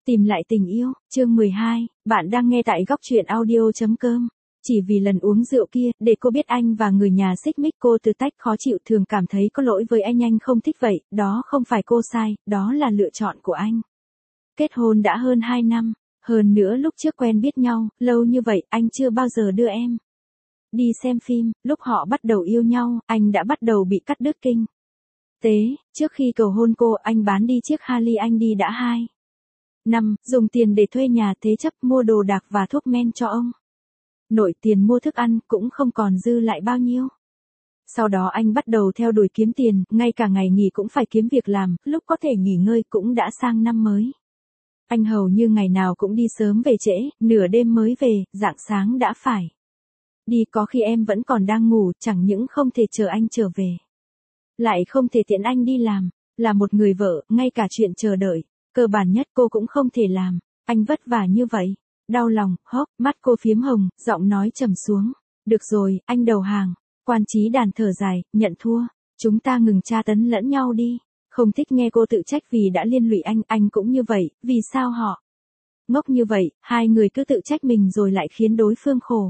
Tìm lại tình yêu, chương 12, bạn đang nghe tại góc truyện audio.com. Chỉ vì lần uống rượu kia, để cô biết anh và người nhà xích mích cô từ tách khó chịu thường cảm thấy có lỗi với anh không thích vậy, đó không phải cô sai, đó là lựa chọn của anh. Kết hôn đã hơn 2 năm, hơn nữa lúc trước quen biết nhau, lâu như vậy anh chưa bao giờ đưa em đi xem phim, lúc họ bắt đầu yêu nhau, anh đã bắt đầu bị cắt đứt kinh tế, trước khi cầu hôn cô anh bán đi chiếc Harley anh đi đã 2 năm, dùng tiền để thuê nhà thế chấp mua đồ đạc và thuốc men cho ông nội, tiền mua thức ăn cũng không còn dư lại bao nhiêu. Sau đó anh bắt đầu theo đuổi kiếm tiền, ngay cả ngày nghỉ cũng phải kiếm việc làm, lúc có thể nghỉ ngơi cũng đã sang năm mới. Anh hầu như ngày nào cũng đi sớm về trễ, nửa đêm mới về, rạng sáng đã phải đi, có khi em vẫn còn đang ngủ, chẳng những không thể chờ anh trở về, lại không thể tiễn anh đi làm, là một người vợ, ngay cả chuyện chờ đợi cơ bản nhất cô cũng không thể làm, anh vất vả như vậy. Đau lòng, hốc, mắt cô phiếm hồng, giọng nói trầm xuống. Được rồi, anh đầu hàng. Quan Chí Đàn thở dài, nhận thua. Chúng ta ngừng tra tấn lẫn nhau đi. Không thích nghe cô tự trách vì đã liên lụy anh cũng như vậy, vì sao họ ngốc như vậy, hai người cứ tự trách mình rồi lại khiến đối phương khổ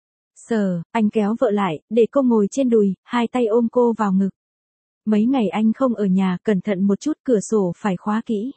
sở. Anh kéo vợ lại, để cô ngồi trên đùi, hai tay ôm cô vào ngực. Mấy ngày anh không ở nhà, cẩn thận một chút, cửa sổ phải khóa kỹ.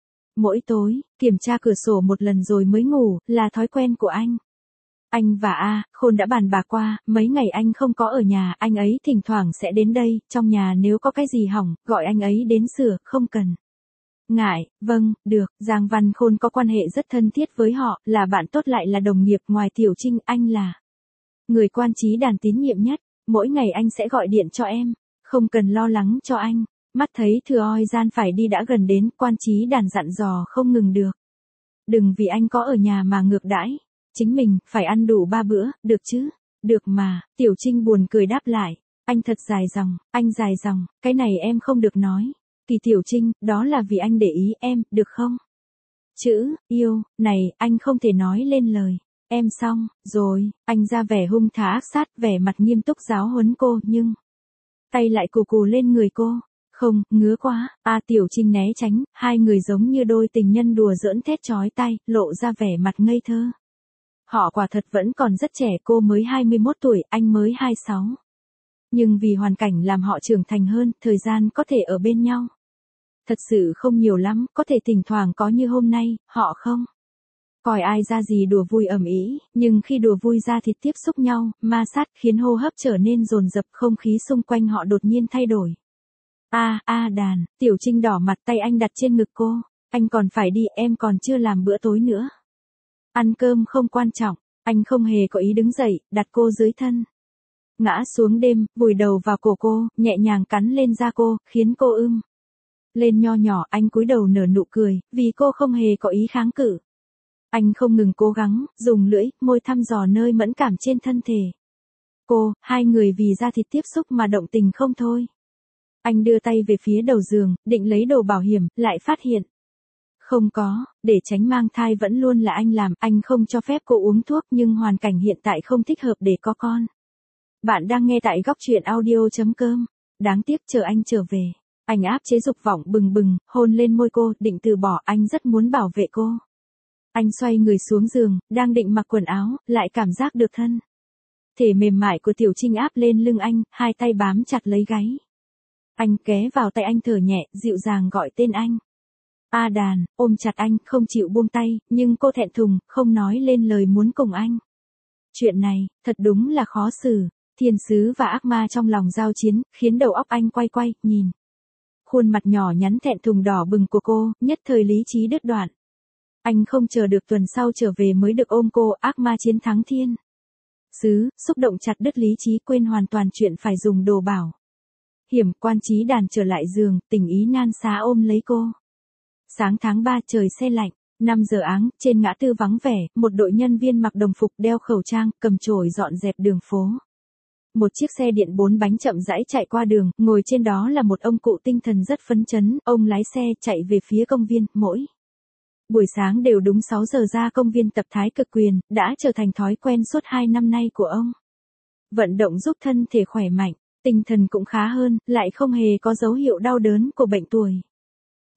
Mỗi tối, kiểm tra cửa sổ một lần rồi mới ngủ, là thói quen của anh. Anh và Khôn đã bàn bạc qua, mấy ngày anh không có ở nhà, anh ấy thỉnh thoảng sẽ đến đây, trong nhà nếu có cái gì hỏng, gọi anh ấy đến sửa, không cần ngại. Vâng, được, Giang Văn Khôn có quan hệ rất thân thiết với họ, là bạn tốt lại là đồng nghiệp, ngoài Tiểu Trinh, anh là người Quan Chí Đàn tín nhiệm nhất, mỗi ngày anh sẽ gọi điện cho em, không cần lo lắng cho anh. Mắt thấy thừa oi gian phải đi đã gần đến, Quan Chí Đàn dặn dò không ngừng được. Đừng vì anh có ở nhà mà ngược đãi chính mình, phải ăn đủ 3 bữa, được chứ? Được mà, Tiểu Trinh buồn cười đáp lại. Anh thật dài dòng, anh dài dòng, cái này em không được nói. Kỳ Tiểu Trinh, đó là vì anh để ý em, được không? Chữ, yêu, này, anh không thể nói lên lời. Em xong, rồi, anh ra vẻ hung thá ác sát, vẻ mặt nghiêm túc giáo huấn cô, nhưng tay lại cù cù lên người cô. Không, ngứa quá. Tiểu Trinh né tránh, hai người giống như đôi tình nhân đùa giỡn thét chói tai, lộ ra vẻ mặt ngây thơ. Họ quả thật vẫn còn rất trẻ, cô mới 21 tuổi, anh mới 26. Nhưng vì hoàn cảnh làm họ trưởng thành hơn, thời gian có thể ở bên nhau thật sự không nhiều lắm, có thể thỉnh thoảng có như hôm nay, họ không coi ai ra gì đùa vui ầm ĩ, nhưng khi đùa vui ra thì tiếp xúc nhau, ma sát khiến hô hấp trở nên dồn dập, không khí xung quanh họ đột nhiên thay đổi. Đàn, Tiểu Trinh đỏ mặt, tay anh đặt trên ngực cô. Anh còn phải đi, em còn chưa làm bữa tối nữa. Ăn cơm không quan trọng, anh không hề có ý đứng dậy, đặt cô dưới thân. Ngã xuống đêm, vùi đầu vào cổ cô, nhẹ nhàng cắn lên da cô, khiến cô lên nho nhỏ, anh cúi đầu nở nụ cười, vì cô không hề có ý kháng cự. Anh không ngừng cố gắng, dùng lưỡi, môi thăm dò nơi mẫn cảm trên thân thể cô, hai người vì da thịt tiếp xúc mà động tình không thôi. Anh đưa tay về phía đầu giường, định lấy đồ bảo hiểm, lại phát hiện không có, để tránh mang thai vẫn luôn là anh làm, anh không cho phép cô uống thuốc, nhưng hoàn cảnh hiện tại không thích hợp để có con. Bạn đang nghe tại góc truyện audio.com. Đáng tiếc chờ anh trở về. Anh áp chế dục vọng bừng bừng, hôn lên môi cô, định từ bỏ, anh rất muốn bảo vệ cô. Anh xoay người xuống giường, đang định mặc quần áo, lại cảm giác được thân thể mềm mại của Tiểu Trinh áp lên lưng anh, hai tay bám chặt lấy gáy. Anh ghé vào tay anh thở nhẹ, dịu dàng gọi tên anh. Đàn, ôm chặt anh, không chịu buông tay, nhưng cô thẹn thùng, không nói lên lời muốn cùng anh. Chuyện này, thật đúng là khó xử. Thiên sứ và ác ma trong lòng giao chiến, khiến đầu óc anh quay quay, nhìn khuôn mặt nhỏ nhắn thẹn thùng đỏ bừng của cô, nhất thời lý trí đứt đoạn. Anh không chờ được tuần sau trở về mới được ôm cô, ác ma chiến thắng thiên sứ, xúc động chặt đứt lý trí, quên hoàn toàn chuyện phải dùng đồ bảo hiểm. Quan Chí Đàn trở lại giường, tình ý nan xá ôm lấy cô. Sáng tháng 3, trời se lạnh, 5 giờ áng, trên ngã tư vắng vẻ, một đội nhân viên mặc đồng phục, đeo khẩu trang, cầm chổi dọn dẹp đường phố. Một chiếc xe điện 4 bánh chậm rãi chạy qua đường, ngồi trên đó là một ông cụ tinh thần rất phấn chấn, ông lái xe chạy về phía công viên, mỗi buổi sáng đều đúng 6 giờ ra công viên tập Thái Cực Quyền, đã trở thành thói quen suốt 2 năm nay của ông. Vận động giúp thân thể khỏe mạnh, tinh thần cũng khá hơn, lại không hề có dấu hiệu đau đớn của bệnh tuổi.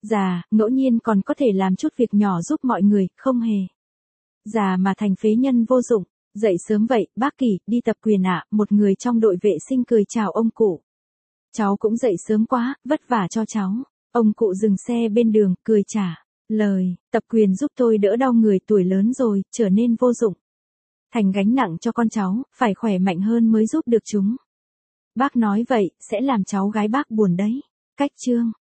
Già, ngẫu nhiên còn có thể làm chút việc nhỏ giúp mọi người, không hề. Già mà thành phế nhân vô dụng. Dậy sớm vậy, bác Kỳ, đi tập quyền ạ, một người trong đội vệ sinh cười chào ông cụ. Cháu cũng dậy sớm quá, vất vả cho cháu. Ông cụ dừng xe bên đường, cười trả lời, tập quyền giúp tôi đỡ đau người, tuổi lớn rồi, trở nên vô dụng. Thành gánh nặng cho con cháu, phải khỏe mạnh hơn mới giúp được chúng. Bác nói vậy, sẽ làm cháu gái bác buồn đấy. Cách chương